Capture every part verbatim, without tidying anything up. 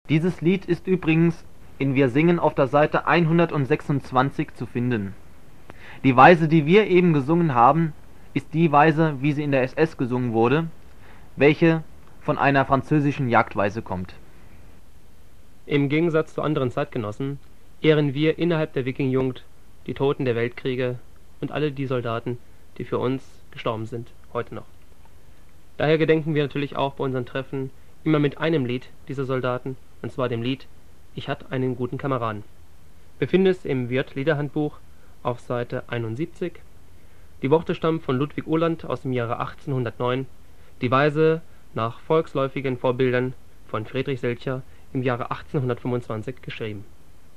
Dieses Lied ist übrigens in Wir singen auf der Seite hundertsechsundzwanzig zu finden. Die Weise, die wir eben gesungen haben, ist die Weise, wie sie in der S S gesungen wurde, welche von einer französischen Jagdweise kommt. Im Gegensatz zu anderen Zeitgenossen ehren wir innerhalb der Wikingjugend die Toten der Weltkriege und alle die Soldaten, die für uns gestorben sind, heute noch. Daher gedenken wir natürlich auch bei unseren Treffen immer mit einem Lied dieser Soldaten, und zwar dem Lied Ich hatt einen guten Kameraden. Wir finden es im Wirth-Liederhandbuch auf Seite einundsiebzig. Die Worte stammen von Ludwig Uhland aus dem Jahre achtzehnhundertneun, die Weise nach volksläufigen Vorbildern von Friedrich Selcher im Jahre achtzehnhundertfünfundzwanzig geschrieben.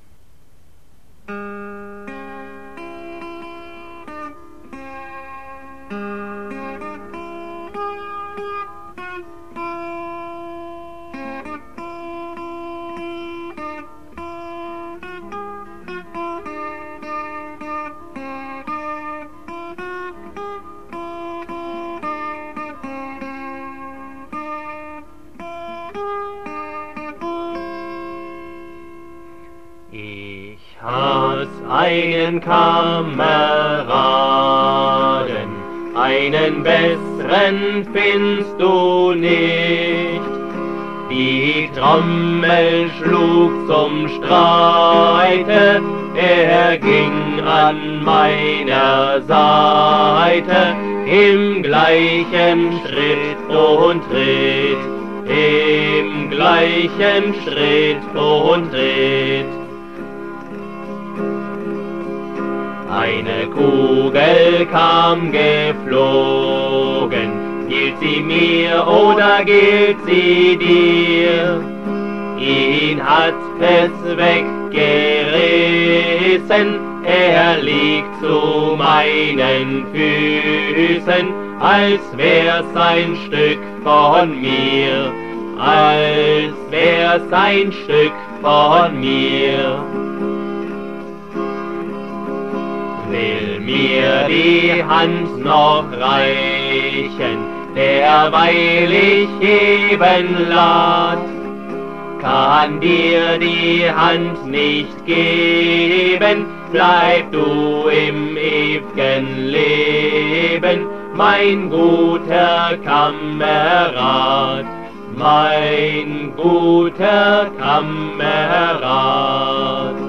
Ich hatt einen Kameraden, einen besseren findest du nicht. Die Trommel schlug zum Streite, er ging an meiner Seite, im gleichen Schritt und Tritt, im gleichen Schritt und Tritt. Eine Kugel kam geflogen, gilt sie mir oder gilt sie dir? Ihn hat es weggerissen, er liegt zu meinen Füßen, als wär's ein Stück von mir, als wär's ein Stück von mir. Will mir die Hand noch reichen, derweil ich heben lad, kann dir die Hand nicht geben, bleib du im ew'gen Leben, mein guter Kamerad, mein guter Kamerad.